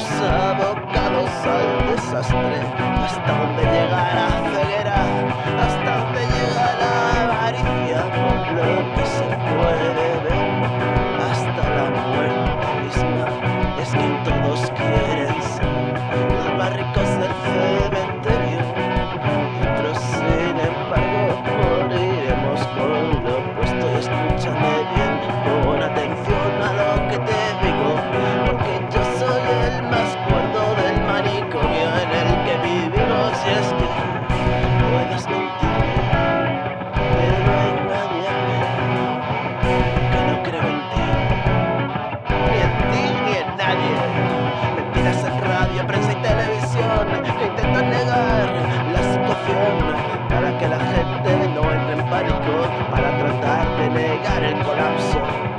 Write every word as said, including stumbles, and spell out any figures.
estamos abocados al desastre. Hasta donde llega la ceguera, hasta donde llega la avaricia por lo que se puede ver, hasta la muerte misma. Y es que todos quieren ser los más ricos del cementerio, y otros sin embargo moriremos con lo opuesto. Y escúchame bien, pon atención a lo que te digo, porque yo soy el más cuerdo del manicomio en el que vivimos. Y es que puedes mentir, pero engañarme, que no creo en ti, ni en ti ni en nadie. Mentiras en radio, prensa y televisión que intentan negar la situación para que la gente no entre en pánico, para tratar de negar el colapso.